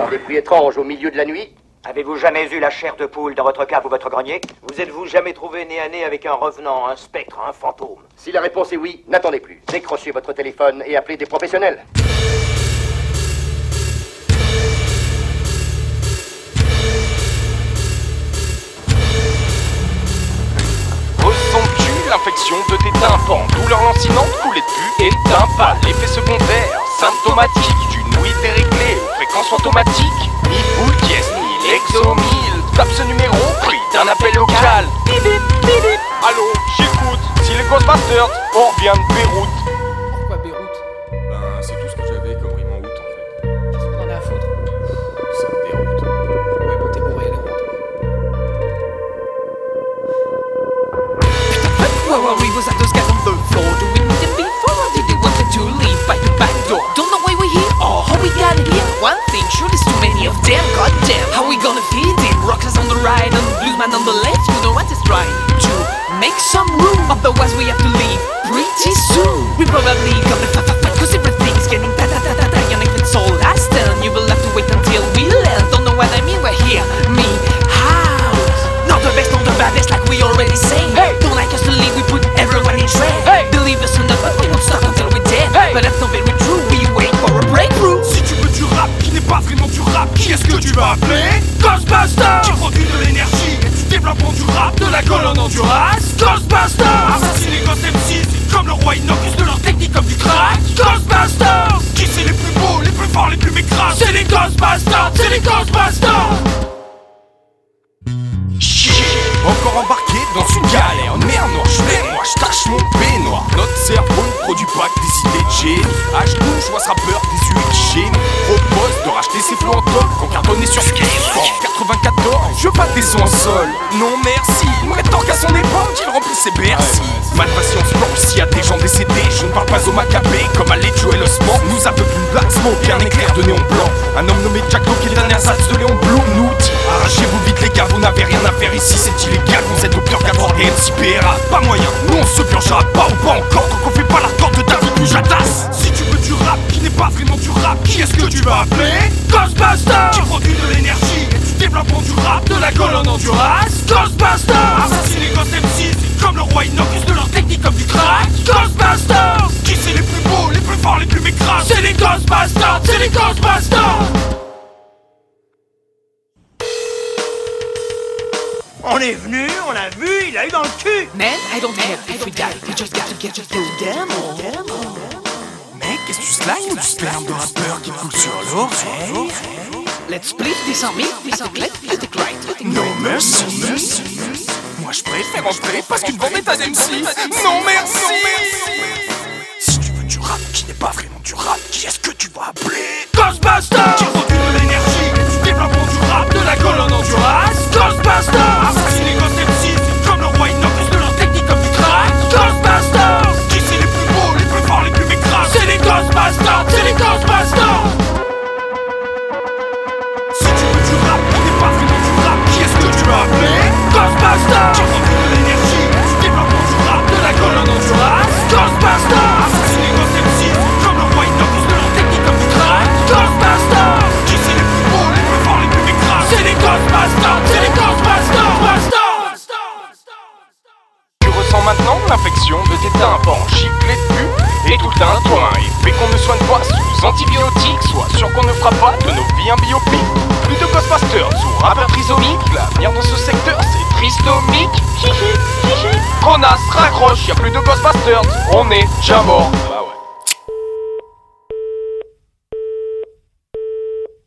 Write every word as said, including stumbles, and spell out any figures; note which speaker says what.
Speaker 1: des bruits étranges au milieu de la nuit.
Speaker 2: Avez-vous jamais eu la chair de poule dans votre cave ou votre grenier?
Speaker 3: Vous êtes-vous jamais trouvé nez à nez avec un revenant, un spectre, un fantôme?
Speaker 1: Si la réponse est oui, n'attendez plus. Décrochez votre téléphone et appelez des professionnels.
Speaker 4: Ressens-tu l'infection de tes tympans? Douleur lancinante, coulée de pu et tympan. L'effet secondaire, symptomatique d'une ouïe déréglée aux fréquences automatiques. Ni boule dièse, ni l'exomile. Tape ce numéro, prix d'un appel local. Bip bip, bip bip. Allô, j'écoute. Si les Ghostbusters, on revient de Beyrouth.
Speaker 5: Pourquoi Beyrouth?
Speaker 6: Ben, c'est tout ce que j'avais comme rime en août en fait.
Speaker 5: Qu'est-ce qu'on en a à foutre?
Speaker 6: Ça me déroute.
Speaker 5: Ouais, bon, t'es bourré, allez, rentre.
Speaker 7: Where were we? Was at those guys on the floor? Do we need them before or did they want to leave by the back door? Don't know why we're here or how we got here. One thing, sure there's too many of them. Goddamn, how we gonna feed them? Rockers on the right and bluesman on the left. You know what is trying to make some room. Otherwise we have to leave pretty soon. We probably gonna fight, fight, fight, cause everything's getting ta ta ta ta ta. And if it's all last turn, you will have to wait until we land. Don't know what I mean, we're here. Me, house. Not the best, not the baddest, like we already say. Hey, don't like us to leave, we put everyone in trade. Hey, believe us or not, but we won't stop until we're dead. Hey, but that's not very true, we wait for a breakthrough.
Speaker 4: Si tu veux du rap qui n'est pas vraiment du rap, qui est-ce que tu vas appeler? Ghostbusters! Qui produit de l'énergie et du développement du rap, de la colonne endurance. Ghostbusters! Assassiner Ghost M C, c'est comme le roi Inocus de leur technique comme du crack. Ghostbusters! Qui c'est les plus beaux, les plus forts, les plus mécrasses? C'est les Ghostbusters! C'est les Ghostbusters! Encore embarqué dans une galère. Merde noire, j'fais moi, j'tâche mon peignoir. Notre cerveau ne produit pas que des idées de génie. H douze, je vois ce rappeur des U X génie. Propose de racheter ses flots en top qu'on cartonnait sur Skyfall. quatre-vingt-quatorze, je veux pas des sons en sol. Non merci, il me rétorque à son époque, il remplit ses Bercy. Malfaçon sport, s'il y a des gens décédés, je ne parle pas au Maccabée comme à Joel Osment. Nous aveugle une black smoke et un éclair de néon blanc. Un homme nommé Jack Lowe qui est le dernier ersatz de Léon Blum nous dit: arrachez-vous vite les gars, vous n'avez rien à faire ici, c'est illégal, vous êtes au purgatoire des M C P R A. Pas moyen, nous on se purgera pas ou pas encore tant qu'on fait pas l'hardcore de David Boujatas. Si tu veux du rap qui n'est pas vraiment du rap, qui est-ce que tu vas appeler? Ghostbusters! Qui produit de l'énergie et du développement du rap, de la colonne endurance. Ghostbusters! Assassiner Ghost M C, c'est comme le roi Inocus de leur technique comme du crack. Ghostbusters! Qui c'est les plus beaux, les plus forts, les plus mécrasses? C'est les Ghostbusters! C'est les Ghostbusters!
Speaker 3: On est venu, on l'a vu, il a eu dans le cul.
Speaker 7: Man, I don't care if we die, we just got to get through them all.
Speaker 4: Mec, est-ce que tu slimes ou du sperme de rappeur qui coule sur l'oreille?
Speaker 7: Let's split this on me, this on left, you take right.
Speaker 4: No mercy. Moi je préfère entrer parce qu'une vendetta d'M C. Non merci. Si tu veux du rap qui n'est pas vraiment du rap, qui est-ce que tu vas appeler? Ghostbusters! Qui produit de l'énergie et du développement du rap, de la colonne endurance. Ghostbusters! Assassiner Ghost M C, c'est comme le roi Inocus de leur technique comme du crack. Ghostbusters! Qui c'est les plus beaux, les plus forts, les plus mécrasses? C'est les Ghostbusters! C'est les Ghostbusters! Si tu veux du rap qui n'est pas vraiment du rap, qui est-ce que tu vas appeler? Ghostbusters! Qui produit de l'énergie et du développement du rap, de la colonne endurance. Ghostbusters! Assassiner Ghost M C, c'est comme le roi Inocus de leur technique comme du crack. Ghostbusters! Qui c'est les plus beaux, les plus forts, les plus mécrasses? C'est les Ghostbusters! C'est les Ghostbusters! Tu ressens maintenant l'infection de tes tympans, giclée de pu et tout un toin. Et fait qu'on ne soigne pas sous antibiotiques, sois sûr qu'on ne fera pas de nos vies un biopic. Plus de Ghostbusters ou rappeurs trisomiques, l'avenir dans ce secteur c'est tristomique. Hihi, hihi. Ronas, raccroche, y'a plus de Ghostbusters, on est déjà mort.